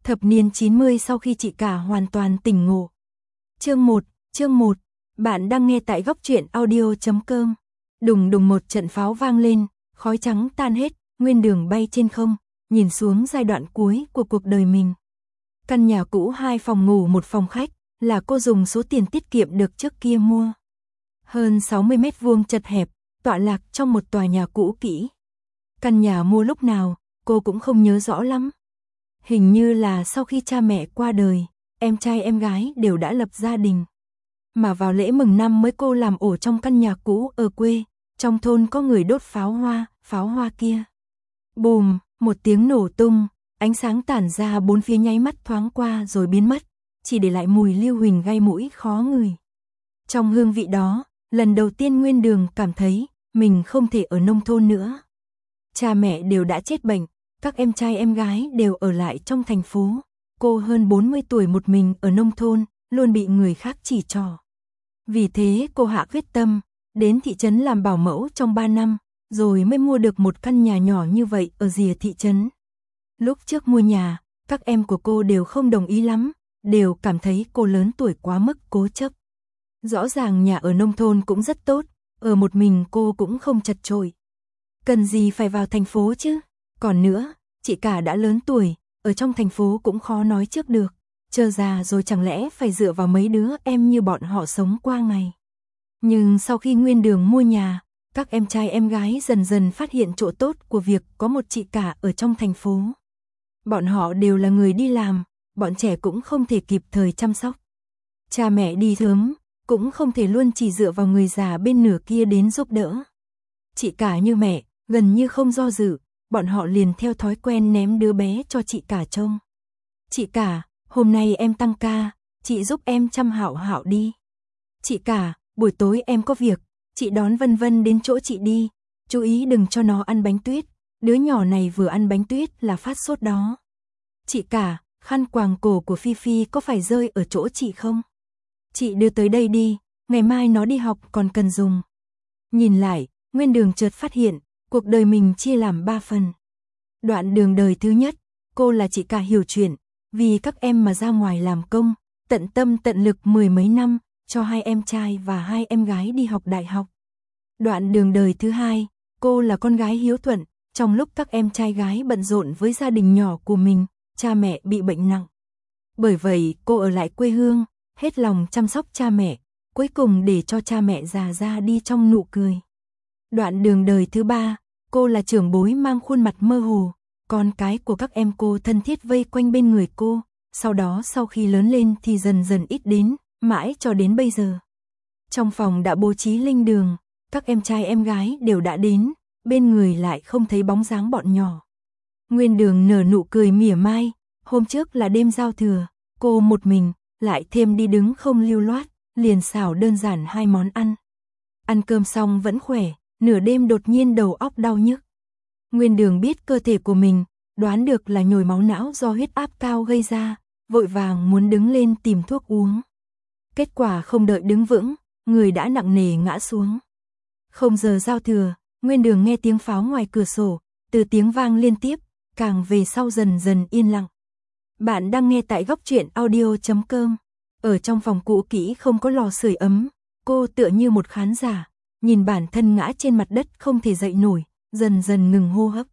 Thập niên 90 sau khi chị cả hoàn toàn tỉnh ngộ. Chương 1, bạn đang nghe tại góc truyện audio.com. Đùng đùng một trận pháo vang lên, khói trắng tan hết, Nguyên Đường bay trên không, nhìn xuống giai đoạn cuối của cuộc đời mình. Căn nhà cũ 2 phòng ngủ 1 phòng khách, là cô dùng số tiền tiết kiệm được trước kia mua. Hơn 60 mét vuông chật hẹp, tọa lạc trong một tòa nhà cũ kỹ. Căn nhà mua lúc nào, cô cũng không nhớ rõ lắm. Hình như là sau khi cha mẹ qua đời, em trai em gái đều đã lập gia đình. Mà vào lễ mừng năm mới cô làm ổ trong căn nhà cũ ở quê, trong thôn có người đốt pháo hoa kia. Bùm, một tiếng nổ tung, ánh sáng tản ra bốn phía nháy mắt thoáng qua rồi biến mất, chỉ để lại mùi lưu huỳnh gây mũi khó ngửi. Trong hương vị đó, lần đầu tiên Nguyên Đường cảm thấy mình không thể ở nông thôn nữa. Cha mẹ đều đã chết bệnh, các em trai em gái đều ở lại trong thành phố. Cô hơn 40 tuổi một mình ở nông thôn, luôn bị người khác chỉ trỏ. Vì thế cô hạ quyết tâm, đến thị trấn làm bảo mẫu trong 3 năm, rồi mới mua được một căn nhà nhỏ như vậy ở rìa thị trấn. Lúc trước mua nhà, các em của cô đều không đồng ý lắm, đều cảm thấy cô lớn tuổi quá mức cố chấp. Rõ ràng nhà ở nông thôn cũng rất tốt, ở một mình cô cũng không chật chội. Cần gì phải vào thành phố chứ? Còn nữa, chị cả đã lớn tuổi, ở trong thành phố cũng khó nói trước được. Chờ già rồi chẳng lẽ phải dựa vào mấy đứa em như bọn họ sống qua ngày. Nhưng sau khi Nguyên Đường mua nhà, các em trai em gái dần dần phát hiện chỗ tốt của việc có một chị cả ở trong thành phố. Bọn họ đều là người đi làm, bọn trẻ cũng không thể kịp thời chăm sóc. Cha mẹ đi sớm, cũng không thể luôn chỉ dựa vào người già bên nửa kia đến giúp đỡ. Chị cả như mẹ, gần như không do dự, bọn họ liền theo thói quen ném đứa bé cho chị cả trông. Chị cả, hôm nay em tăng ca, chị giúp em chăm Hạo Hạo đi. Chị cả, buổi tối em có việc, chị đón Vân Vân đến chỗ chị đi, chú ý đừng cho nó ăn bánh tuyết, đứa nhỏ này vừa ăn bánh tuyết là phát sốt đó. Chị cả, khăn quàng cổ của Phi Phi có phải rơi ở chỗ chị không? Chị đưa tới đây đi, ngày mai nó đi học còn cần dùng. Nhìn lại, Nguyên Đường chợt phát hiện, cuộc đời mình chia làm 3 phần. Đoạn đường đời thứ nhất, cô là chị cả hiểu chuyện, vì các em mà ra ngoài làm công, tận tâm tận lực 10 mấy năm, cho 2 em trai và 2 em gái đi học đại học. Đoạn đường đời thứ hai, cô là con gái hiếu thuận, trong lúc các em trai gái bận rộn với gia đình nhỏ của mình, cha mẹ bị bệnh nặng. Bởi vậy, cô ở lại quê hương, hết lòng chăm sóc cha mẹ, cuối cùng để cho cha mẹ già ra đi trong nụ cười. Đoạn đường đời thứ ba, cô là trưởng bối mang khuôn mặt mơ hồ, con cái của các em cô thân thiết vây quanh bên người cô, sau đó sau khi lớn lên thì dần dần ít đến, mãi cho đến bây giờ. Trong phòng đã bố trí linh đường, các em trai em gái đều đã đến, bên người lại không thấy bóng dáng bọn nhỏ. Nguyên Đường nở nụ cười mỉa mai, hôm trước là đêm giao thừa, cô một mình, lại thêm đi đứng không lưu loát, liền xào đơn giản 2 món ăn. Ăn cơm xong vẫn khỏe, nửa đêm đột nhiên đầu óc đau nhức. Nguyên Đường biết cơ thể của mình, đoán được là nhồi máu não do huyết áp cao gây ra, vội vàng muốn đứng lên tìm thuốc uống. Kết quả không đợi đứng vững, người đã nặng nề ngã xuống. Không giờ giao thừa, Nguyên Đường nghe tiếng pháo ngoài cửa sổ, từ tiếng vang liên tiếp, càng về sau dần dần yên lặng. Bạn đang nghe tại góc truyện audio.com. Ở trong phòng cũ kỹ không có lò sưởi ấm, cô tựa như một khán giả, nhìn bản thân ngã trên mặt đất không thể dậy nổi, dần dần ngừng hô hấp.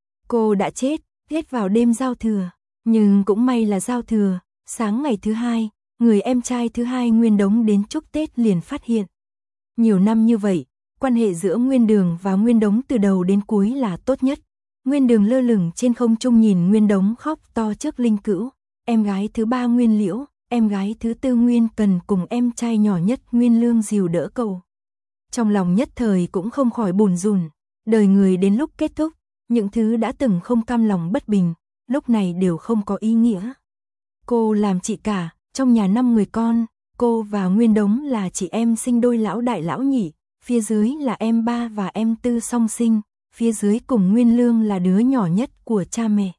Cô đã chết vào đêm giao thừa, nhưng cũng may là giao thừa, sáng ngày thứ hai, người em trai thứ hai Nguyên Đống đến chúc Tết liền phát hiện. Nhiều năm như vậy, quan hệ giữa Nguyên Đường và Nguyên Đống từ đầu đến cuối là tốt nhất. Nguyên Đường lơ lửng trên không trung nhìn Nguyên Đống khóc to trước linh cữu, em gái thứ 3 Nguyên Liễu, em gái thứ 4 Nguyên Cần cùng em trai nhỏ nhất Nguyên Lương dìu đỡ cậu. Trong lòng nhất thời cũng không khỏi bủn rủn, đời người đến lúc kết thúc, những thứ đã từng không cam lòng bất bình, lúc này đều không có ý nghĩa. Cô làm chị cả, trong nhà 5 người con, cô và Nguyên Đống là chị em sinh đôi lão đại lão nhị, phía dưới là em 3 và em 4 song sinh, phía dưới cùng Nguyên Lương là đứa nhỏ nhất của cha mẹ.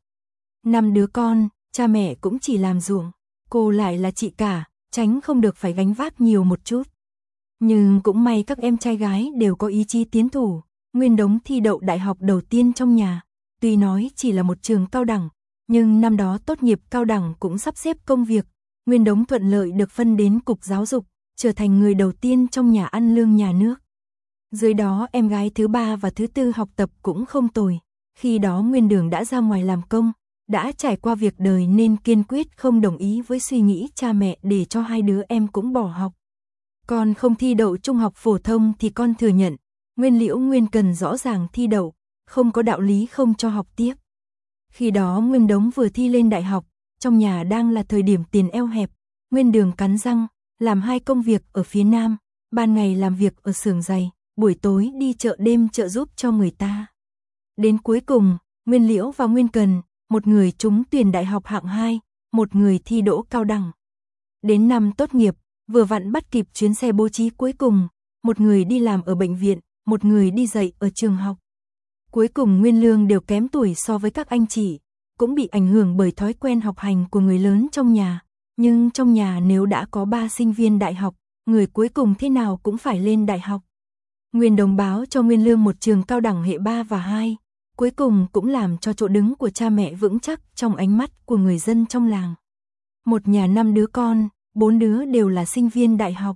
5 đứa con, cha mẹ cũng chỉ làm ruộng, cô lại là chị cả, tránh không được phải gánh vác nhiều một chút. Nhưng cũng may các em trai gái đều có ý chí tiến thủ, Nguyên Đống thi đậu đại học đầu tiên trong nhà, tuy nói chỉ là một trường cao đẳng, Nhưng năm đó tốt nghiệp cao đẳng cũng sắp xếp công việc, Nguyên Đống thuận lợi được phân đến Cục Giáo dục, trở thành người đầu tiên trong nhà ăn lương nhà nước. Dưới đó em gái thứ ba và thứ tư học tập cũng không tồi. Khi đó Nguyên Đường đã ra ngoài làm công, đã trải qua việc đời nên kiên quyết không đồng ý với suy nghĩ cha mẹ để cho hai đứa em cũng bỏ học. Con không thi đậu trung học phổ thông thì con thừa nhận, Nguyên Liễu Nguyên Cần rõ ràng thi đậu, không có đạo lý không cho học tiếp. Khi đó Nguyên Đống vừa thi lên đại học, trong nhà đang là thời điểm tiền eo hẹp, Nguyên Đường cắn răng, làm 2 công việc ở phía Nam, ban ngày làm việc ở xưởng giày, buổi tối đi chợ đêm trợ giúp cho người ta. Đến cuối cùng, Nguyên Liễu và Nguyên Cần, một người trúng tuyển đại học hạng 2, một người thi đỗ cao đẳng. Đến năm tốt nghiệp, vừa vặn bắt kịp chuyến xe bố trí cuối cùng, một người đi làm ở bệnh viện, một người đi dạy ở trường học. Cuối cùng Nguyên Lương đều kém tuổi so với các anh chị, cũng bị ảnh hưởng bởi thói quen học hành của người lớn trong nhà. Nhưng trong nhà nếu đã có 3 sinh viên đại học, người cuối cùng thế nào cũng phải lên đại học. Nguyên Đống báo cho Nguyên Lương một trường cao đẳng hệ 3 và 2, cuối cùng cũng làm cho chỗ đứng của cha mẹ vững chắc trong ánh mắt của người dân trong làng. Một nhà 5 đứa con, 4 đứa đều là sinh viên đại học.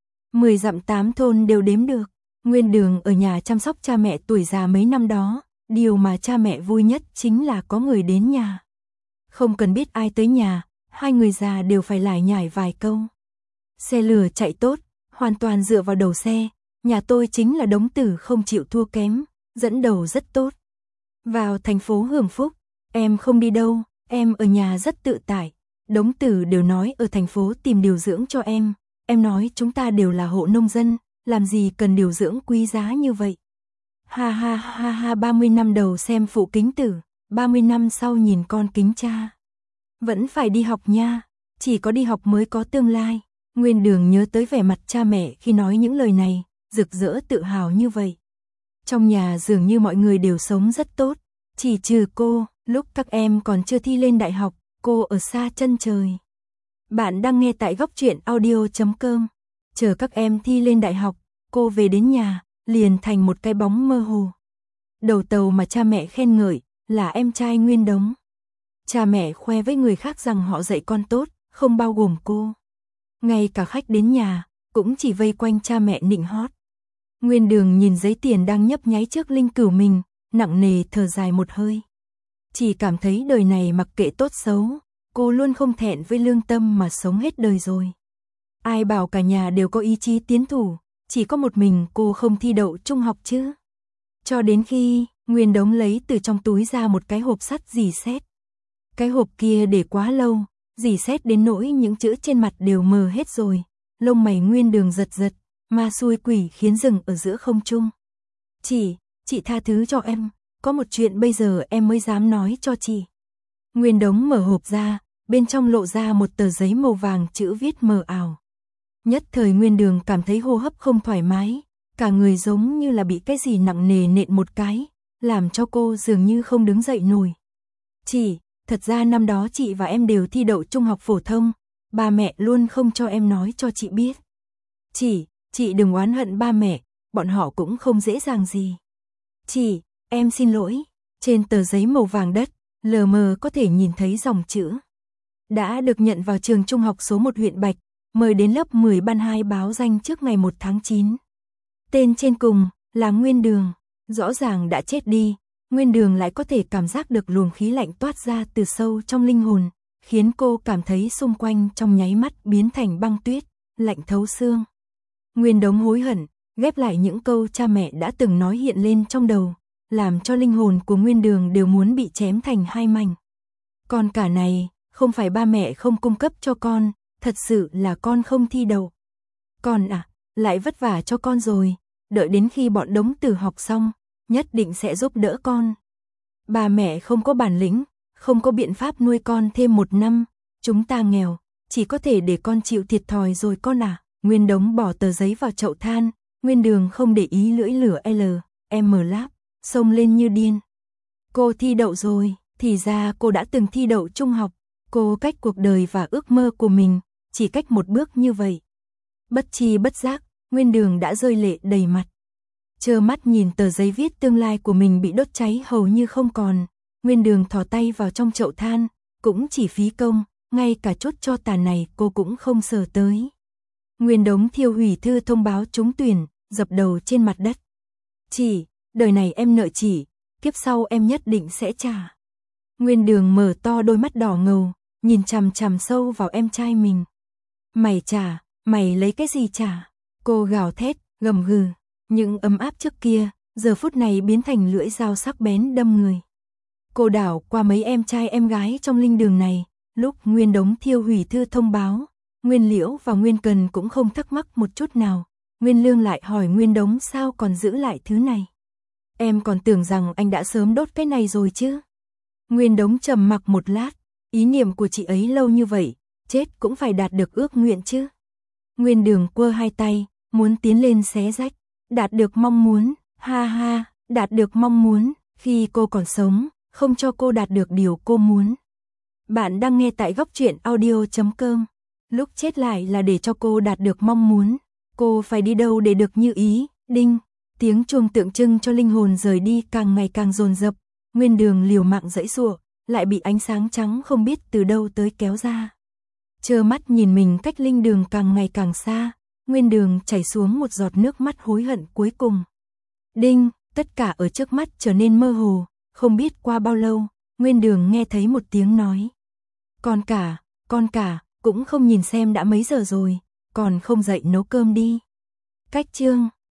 10 dặm 8 thôn đều đếm được. Nguyên Đường ở nhà chăm sóc cha mẹ tuổi già mấy năm đó, điều mà cha mẹ vui nhất chính là có người đến nhà. Không cần biết ai tới nhà, hai người già đều phải lải nhải vài câu. Xe lửa chạy tốt, hoàn toàn dựa vào đầu xe, nhà tôi chính là Đống Tử không chịu thua kém, dẫn đầu rất tốt. Vào thành phố hưởng phúc, em không đi đâu, em ở nhà rất tự tại. Đống Tử đều nói ở thành phố tìm điều dưỡng cho em nói chúng ta đều là hộ nông dân, làm gì cần điều dưỡng quý giá như vậy. Ha ha ha ha, 30 năm đầu xem phụ kính tử, 30 năm sau nhìn con kính cha. Vẫn phải đi học nha, chỉ có đi học mới có tương lai. Nguyên Đường nhớ tới vẻ mặt cha mẹ khi nói những lời này, rực rỡ tự hào như vậy. Trong nhà dường như mọi người đều sống rất tốt, chỉ trừ cô, lúc các em còn chưa thi lên đại học, cô ở xa chân trời. Bạn đang nghe tại góc truyện audio.com. Chờ các em thi lên đại học, cô về đến nhà, liền thành một cái bóng mơ hồ. Đầu tàu mà cha mẹ khen ngợi là em trai Nguyên Đống. Cha mẹ khoe với người khác rằng họ dạy con tốt, không bao gồm cô. Ngay cả khách đến nhà, cũng chỉ vây quanh cha mẹ nịnh hót. Nguyên Đường nhìn giấy tiền đang nhấp nháy trước linh cữu mình, nặng nề thở dài một hơi. Chỉ cảm thấy đời này mặc kệ tốt xấu, cô luôn không thẹn với lương tâm mà sống hết đời rồi. Ai bảo cả nhà đều có ý chí tiến thủ, chỉ có một mình cô không thi đậu trung học chứ. Cho đến khi, Nguyên Đống lấy từ trong túi ra một cái hộp sắt rỉ sét. Cái hộp kia để quá lâu, rỉ sét đến nỗi những chữ trên mặt đều mờ hết rồi. Lông mày Nguyên Đường giật giật, ma xui quỷ khiến dừng ở giữa không trung. Chị tha thứ cho em, có một chuyện bây giờ em mới dám nói cho chị. Nguyên Đống mở hộp ra, bên trong lộ ra một tờ giấy màu vàng chữ viết mờ ảo. Nhất thời Nguyên Đường cảm thấy hô hấp không thoải mái, cả người giống như là bị cái gì nặng nề nện một cái, làm cho cô dường như không đứng dậy nổi. Chị, thật ra năm đó chị và em đều thi đậu trung học phổ thông, ba mẹ luôn không cho em nói cho chị biết. Chị đừng oán hận ba mẹ, bọn họ cũng không dễ dàng gì. Chị, em xin lỗi. Trên tờ giấy màu vàng đất, lờ mờ có thể nhìn thấy dòng chữ. Đã được nhận vào trường trung học số 1 huyện Bạch, mời đến lớp 10 ban 2 báo danh trước ngày 1 tháng 9. Tên trên cùng là Nguyên Đường, rõ ràng đã chết đi, Nguyên Đường lại có thể cảm giác được luồng khí lạnh toát ra từ sâu trong linh hồn, khiến cô cảm thấy xung quanh trong nháy mắt biến thành băng tuyết, lạnh thấu xương. Nguyên Đống hối hận, ghép lại những câu cha mẹ đã từng nói hiện lên trong đầu, làm cho linh hồn của Nguyên Đường đều muốn bị chém thành hai mảnh. Con cả này, không phải ba mẹ không cung cấp cho con, thật sự là con không thi đậu. Con à, lại vất vả cho con rồi, đợi đến khi bọn Đống Tử học xong, nhất định sẽ giúp đỡ con. Ba mẹ không có bản lĩnh, không có biện pháp nuôi con thêm 1 năm, chúng ta nghèo, chỉ có thể để con chịu thiệt thòi rồi con à. Nguyên Đống bỏ tờ giấy vào chậu than, Nguyên Đường không để ý lưỡi lửa M láp, xông lên như điên. Cô thi đậu rồi, thì ra cô đã từng thi đậu trung học, cô cách cuộc đời và ước mơ của mình, chỉ cách một bước như vậy. Bất chi bất giác, Nguyên Đường đã rơi lệ đầy mặt. Trơ mắt nhìn tờ giấy viết tương lai của mình bị đốt cháy hầu như không còn, Nguyên Đường thò tay vào trong chậu than, cũng chỉ phí công, ngay cả chốt tro tàn này cô cũng không sờ tới. Nguyên Đống thiêu hủy thư thông báo trúng tuyển, dập đầu trên mặt đất. Chị, đời này em nợ chị, kiếp sau em nhất định sẽ trả. Nguyên Đường mở to đôi mắt đỏ ngầu, nhìn chằm chằm sâu vào em trai mình. Mày trả, mày lấy cái gì trả? Cô gào thét, gầm gừ, những ấm áp trước kia, giờ phút này biến thành lưỡi dao sắc bén đâm người. Cô đảo qua mấy em trai em gái trong linh đường này, lúc Nguyên Đống thiêu hủy thư thông báo, Nguyên Liễu và Nguyên Cần cũng không thắc mắc một chút nào. Nguyên Lương lại hỏi Nguyên Đống sao còn giữ lại thứ này. Em còn tưởng rằng anh đã sớm đốt cái này rồi chứ. Nguyên Đống trầm mặc một lát, ý niệm của chị ấy lâu như vậy, chết cũng phải đạt được ước nguyện chứ. Nguyên Đường quơ hai tay, muốn tiến lên xé rách, đạt được mong muốn, ha ha, đạt được mong muốn, khi cô còn sống, không cho cô đạt được điều cô muốn. Bạn đang nghe tại góc truyện audio.com. Lúc chết lại là để cho cô đạt được mong muốn, cô phải đi đâu để được như ý, đinh, tiếng chuông tượng trưng cho linh hồn rời đi càng ngày càng dồn dập, Nguyên Đường liều mạng giãy giụa, lại bị ánh sáng trắng không biết từ đâu tới kéo ra. Trơ mắt nhìn mình cách linh đường càng ngày càng xa, Nguyên Đường chảy xuống một giọt nước mắt hối hận cuối cùng. Đinh, tất cả ở trước mắt trở nên mơ hồ, không biết qua bao lâu, Nguyên Đường nghe thấy một tiếng nói. Con cả, cũng không nhìn xem đã mấy giờ rồi, còn không dậy nấu cơm đi. Cách chương